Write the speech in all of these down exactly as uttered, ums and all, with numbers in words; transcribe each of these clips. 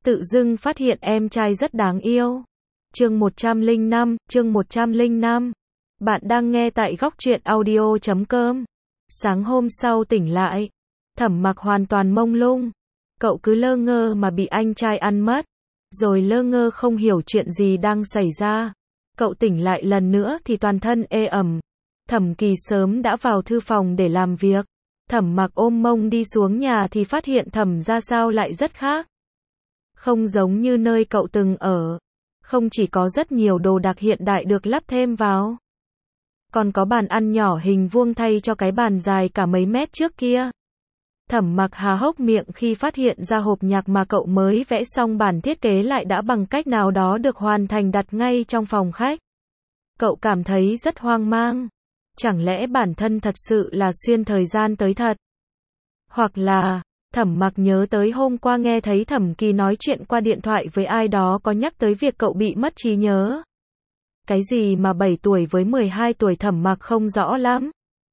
Tự dưng phát hiện em trai rất đáng yêu. Chương một trăm lẻ năm, chương một trăm lẻ năm. Bạn đang nghe tại góc truyện audio chấm com. Sáng hôm sau tỉnh lại, Thẩm Mặc hoàn toàn mông lung. Cậu cứ lơ ngơ mà bị anh trai ăn mất, rồi lơ ngơ không hiểu chuyện gì đang xảy ra. Cậu tỉnh lại lần nữa thì toàn thân ê ẩm. Thẩm Kỳ sớm đã vào thư phòng để làm việc. Thẩm Mặc ôm mông đi xuống nhà thì phát hiện Thẩm gia sao lại rất khác. Không giống như nơi cậu từng ở. Không chỉ có rất nhiều đồ đạc hiện đại được lắp thêm vào, còn có bàn ăn nhỏ hình vuông thay cho cái bàn dài cả mấy mét trước kia. Thẩm Mặc há hốc miệng khi phát hiện ra hộp nhạc mà cậu mới vẽ xong bản thiết kế lại đã bằng cách nào đó được hoàn thành đặt ngay trong phòng khách. Cậu cảm thấy rất hoang mang. Chẳng lẽ bản thân thật sự là xuyên thời gian tới thật? Hoặc là, Thẩm Mặc nhớ tới hôm qua nghe thấy Thẩm Kỳ nói chuyện qua điện thoại với ai đó có nhắc tới việc cậu bị mất trí nhớ. Cái gì mà bảy tuổi với mười hai tuổi Thẩm Mặc không rõ lắm.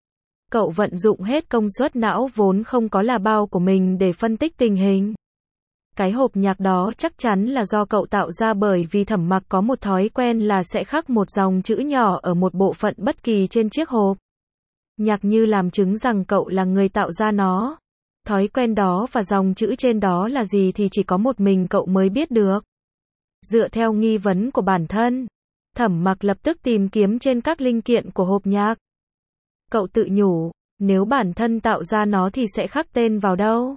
Cậu vận dụng hết công suất não vốn không có là bao của mình để phân tích tình hình. Cái hộp nhạc đó chắc chắn là do cậu tạo ra, bởi vì Thẩm Mặc có một thói quen là sẽ khắc một dòng chữ nhỏ ở một bộ phận bất kỳ trên chiếc hộp nhạc như làm chứng rằng cậu là người tạo ra nó. Thói quen đó và dòng chữ trên đó là gì thì chỉ có một mình cậu mới biết được. Dựa theo nghi vấn của bản thân, Thẩm Mặc lập tức tìm kiếm trên các linh kiện của hộp nhạc. Cậu tự nhủ, nếu bản thân tạo ra nó thì sẽ khắc tên vào đâu?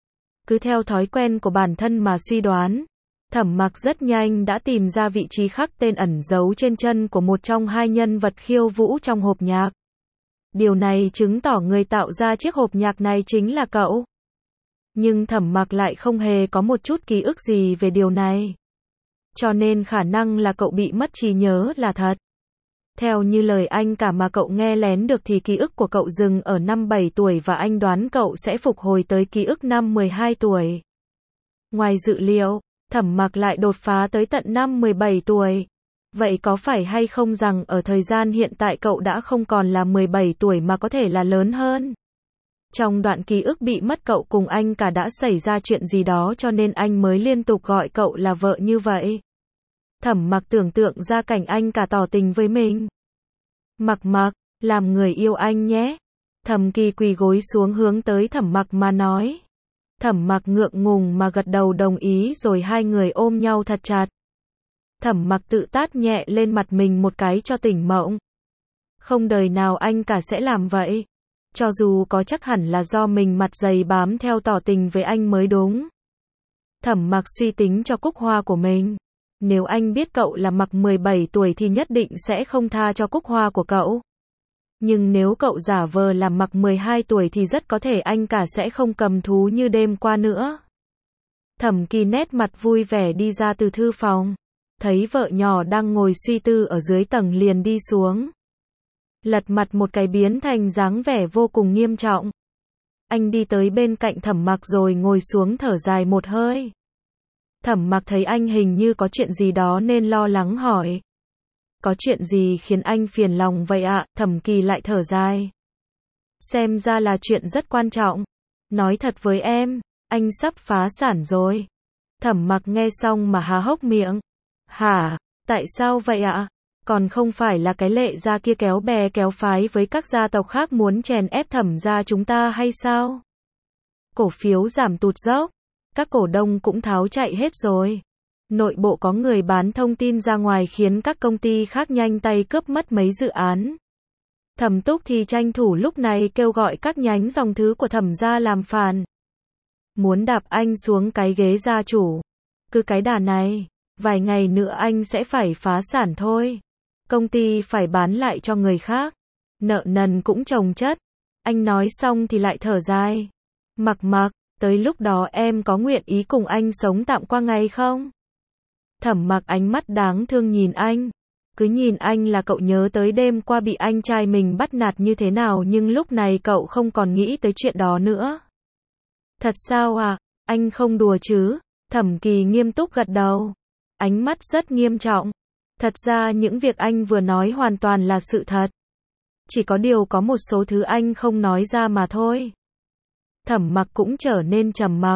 Cứ theo thói quen của bản thân mà suy đoán, Thẩm Mặc rất nhanh đã tìm ra vị trí khắc tên ẩn giấu trên chân của một trong hai nhân vật khiêu vũ trong hộp nhạc. Điều này chứng tỏ người tạo ra chiếc hộp nhạc này chính là cậu. Nhưng Thẩm Mặc lại không hề có một chút ký ức gì về điều này. Cho nên khả năng là cậu bị mất trí nhớ là thật. Theo như lời anh cả mà cậu nghe lén được thì ký ức của cậu dừng ở năm bảy tuổi và anh đoán cậu sẽ phục hồi tới ký ức năm mười hai tuổi. Ngoài dự liệu, Thẩm Mặc lại đột phá tới tận năm mười bảy tuổi. Vậy có phải hay không rằng ở thời gian hiện tại cậu đã không còn là mười bảy tuổi mà có thể là lớn hơn? Trong đoạn ký ức bị mất cậu cùng anh cả đã xảy ra chuyện gì đó cho nên anh mới liên tục gọi cậu là vợ như vậy. Thẩm Mặc tưởng tượng ra cảnh anh cả tỏ tình với mình. Mặc Mặc, làm người yêu anh nhé. Thẩm Kỳ quỳ gối xuống hướng tới Thẩm Mặc mà nói. Thẩm Mặc ngượng ngùng mà gật đầu đồng ý rồi hai người ôm nhau thật chặt. Thẩm Mặc tự tát nhẹ lên mặt mình một cái cho tỉnh mộng. Không đời nào anh cả sẽ làm vậy. Cho dù có chắc hẳn là do mình mặt dày bám theo tỏ tình với anh mới đúng. Thẩm Mặc suy tính cho cúc hoa của mình. Nếu anh biết cậu là Mặc mười bảy tuổi thì nhất định sẽ không tha cho cúc hoa của cậu. Nhưng nếu cậu giả vờ là Mặc mười hai tuổi thì rất có thể anh cả sẽ không cầm thú như đêm qua nữa. Thẩm Kỳ nét mặt vui vẻ đi ra từ thư phòng. Thấy vợ nhỏ đang ngồi suy tư ở dưới tầng liền đi xuống. Lật mặt một cái biến thành dáng vẻ vô cùng nghiêm trọng. Anh đi tới bên cạnh Thẩm Mặc rồi ngồi xuống thở dài một hơi. Thẩm Mặc thấy anh hình như có chuyện gì đó nên lo lắng hỏi. Có chuyện gì khiến anh phiền lòng vậy ạ? Thẩm Kỳ lại thở dài. Xem ra là chuyện rất quan trọng. Nói thật với em, anh sắp phá sản rồi. Thẩm Mặc nghe xong mà há hốc miệng. Hả? Tại sao vậy ạ? Còn không phải là cái Lệ gia kia kéo bè kéo phái với các gia tộc khác muốn chèn ép Thẩm gia chúng ta hay sao? Cổ phiếu giảm tụt dốc. Các cổ đông cũng tháo chạy hết rồi. Nội bộ có người bán thông tin ra ngoài khiến các công ty khác nhanh tay cướp mất mấy dự án. Thẩm Túc thì tranh thủ lúc này kêu gọi các nhánh dòng thứ của Thẩm gia làm phản. Muốn đạp anh xuống cái ghế gia chủ. Cứ cái đà này, vài ngày nữa anh sẽ phải phá sản thôi. Công ty phải bán lại cho người khác. Nợ nần cũng chồng chất. Anh nói xong thì lại thở dài. Mặc Mặc, tới lúc đó em có nguyện ý cùng anh sống tạm qua ngày không? Thẩm Mặc ánh mắt đáng thương nhìn anh. Cứ nhìn anh là cậu nhớ tới đêm qua bị anh trai mình bắt nạt như thế nào, nhưng lúc này cậu không còn nghĩ tới chuyện đó nữa. Thật sao à? Anh không đùa chứ? Thẩm Kỳ nghiêm túc gật đầu. Ánh mắt rất nghiêm trọng. Thật ra những việc anh vừa nói hoàn toàn là sự thật. Chỉ có điều có một số thứ anh không nói ra mà thôi. Thẩm Mặc cũng trở nên trầm mặc.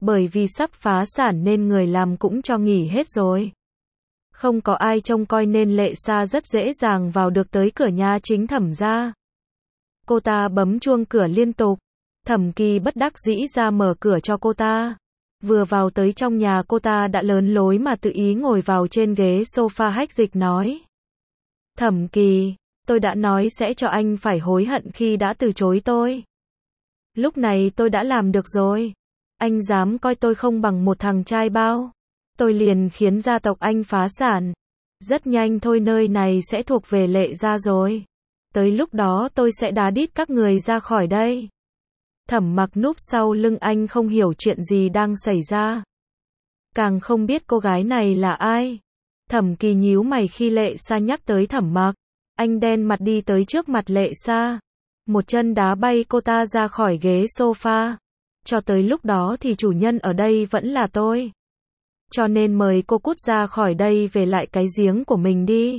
Bởi vì sắp phá sản nên người làm cũng cho nghỉ hết rồi. Không có ai trông coi nên Lệ Sa rất dễ dàng vào được tới cửa nhà chính Thẩm gia. Cô ta bấm chuông cửa liên tục. Thẩm Kỳ bất đắc dĩ ra mở cửa cho cô ta. Vừa vào tới trong nhà cô ta đã lớn lối mà tự ý ngồi vào trên ghế sofa hách dịch nói. Thẩm Kỳ, tôi đã nói sẽ cho anh phải hối hận khi đã từ chối tôi. Lúc này tôi đã làm được rồi. Anh dám coi tôi không bằng một thằng trai bao. Tôi liền khiến gia tộc anh phá sản. Rất nhanh thôi nơi này sẽ thuộc về Lệ gia rồi. Tới lúc đó tôi sẽ đá đít các người ra khỏi đây. Thẩm Mặc núp sau lưng anh không hiểu chuyện gì đang xảy ra. Càng không biết cô gái này là ai. Thẩm Kỳ nhíu mày khi Lệ Sa nhắc tới Thẩm Mặc. Anh đen mặt đi tới trước mặt Lệ Sa. Một chân đá bay cô ta ra khỏi ghế sofa. Cho tới lúc đó thì chủ nhân ở đây vẫn là tôi. Cho nên mời cô cút ra khỏi đây về lại cái giếng của mình đi.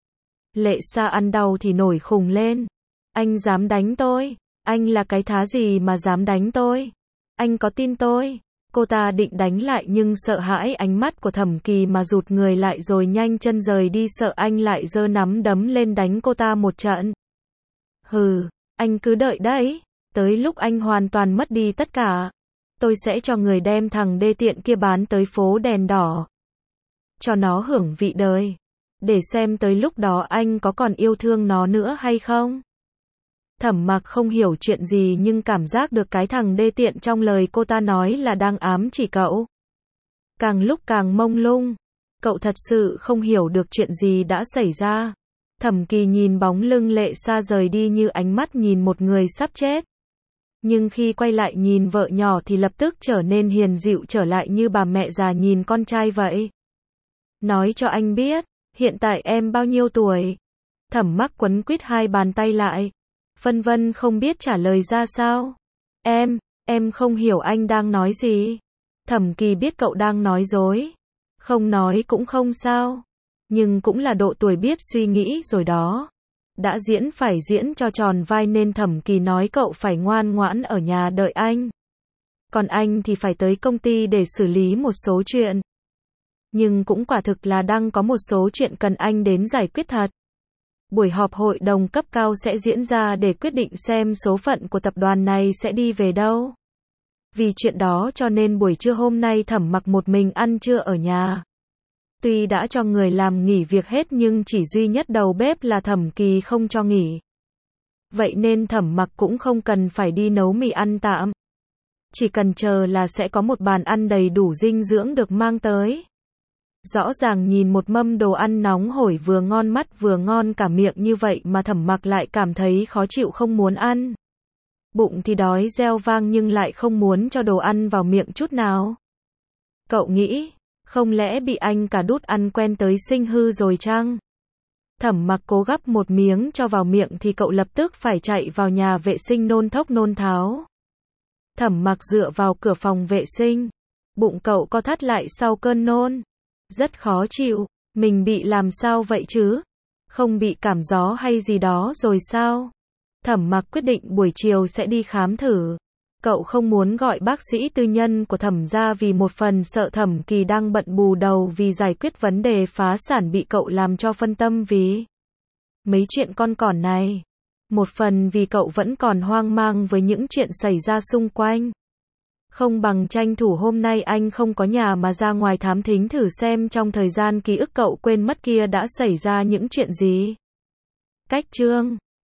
Lệ Sa ăn đau thì nổi khùng lên. Anh dám đánh tôi? Anh là cái thá gì mà dám đánh tôi? Anh có tin tôi? Cô ta định đánh lại nhưng sợ hãi ánh mắt của Thẩm Kỳ mà rụt người lại rồi nhanh chân rời đi, sợ anh lại giơ nắm đấm lên đánh cô ta một trận. Hừ, anh cứ đợi đấy. Tới lúc anh hoàn toàn mất đi tất cả, tôi sẽ cho người đem thằng đê tiện kia bán tới phố đèn đỏ. Cho nó hưởng vị đời. Để xem tới lúc đó anh có còn yêu thương nó nữa hay không. Thẩm Mặc không hiểu chuyện gì nhưng cảm giác được cái thằng đê tiện trong lời cô ta nói là đang ám chỉ cậu. Càng lúc càng mông lung. Cậu thật sự không hiểu được chuyện gì đã xảy ra. Thẩm Kỳ nhìn bóng lưng Lệ Sa rời đi như ánh mắt nhìn một người sắp chết. Nhưng khi quay lại nhìn vợ nhỏ thì lập tức trở nên hiền dịu trở lại như bà mẹ già nhìn con trai vậy. Nói cho anh biết, hiện tại em bao nhiêu tuổi? Thẩm Mặc quấn quýt hai bàn tay lại. Phân vân không biết trả lời ra sao. Em, em không hiểu anh đang nói gì. Thẩm Kỳ biết cậu đang nói dối. Không nói cũng không sao. Nhưng cũng là độ tuổi biết suy nghĩ rồi đó. Đã diễn phải diễn cho tròn vai nên Thẩm Kỳ nói cậu phải ngoan ngoãn ở nhà đợi anh. Còn anh thì phải tới công ty để xử lý một số chuyện. Nhưng cũng quả thực là đang có một số chuyện cần anh đến giải quyết thật. Buổi họp hội đồng cấp cao sẽ diễn ra để quyết định xem số phận của tập đoàn này sẽ đi về đâu. Vì chuyện đó cho nên buổi trưa hôm nay Thẩm Mặc một mình ăn trưa ở nhà. Tuy đã cho người làm nghỉ việc hết nhưng chỉ duy nhất đầu bếp là Thẩm Kỳ không cho nghỉ. Vậy nên Thẩm Mặc cũng không cần phải đi nấu mì ăn tạm. Chỉ cần chờ là sẽ có một bàn ăn đầy đủ dinh dưỡng được mang tới. Rõ ràng nhìn một mâm đồ ăn nóng hổi vừa ngon mắt vừa ngon cả miệng như vậy mà Thẩm Mặc lại cảm thấy khó chịu không muốn ăn. Bụng thì đói reo vang nhưng lại không muốn cho đồ ăn vào miệng chút nào. Cậu nghĩ, không lẽ bị anh cả đút ăn quen tới sinh hư rồi chăng? Thẩm Mặc cố gắp một miếng cho vào miệng thì cậu lập tức phải chạy vào nhà vệ sinh nôn thốc nôn tháo. Thẩm Mặc dựa vào cửa phòng vệ sinh. Bụng cậu co thắt lại sau cơn nôn. Rất khó chịu. Mình bị làm sao vậy chứ? Không bị cảm gió hay gì đó rồi sao? Thẩm Mặc quyết định buổi chiều sẽ đi khám thử. Cậu không muốn gọi bác sĩ tư nhân của Thẩm gia vì một phần sợ Thẩm Kỳ đang bận bù đầu vì giải quyết vấn đề phá sản bị cậu làm cho phân tâm vì mấy chuyện con cỏn này. Một phần vì cậu vẫn còn hoang mang với những chuyện xảy ra xung quanh. Không bằng tranh thủ hôm nay anh không có nhà mà ra ngoài thám thính thử xem trong thời gian ký ức cậu quên mất kia đã xảy ra những chuyện gì. Cách chương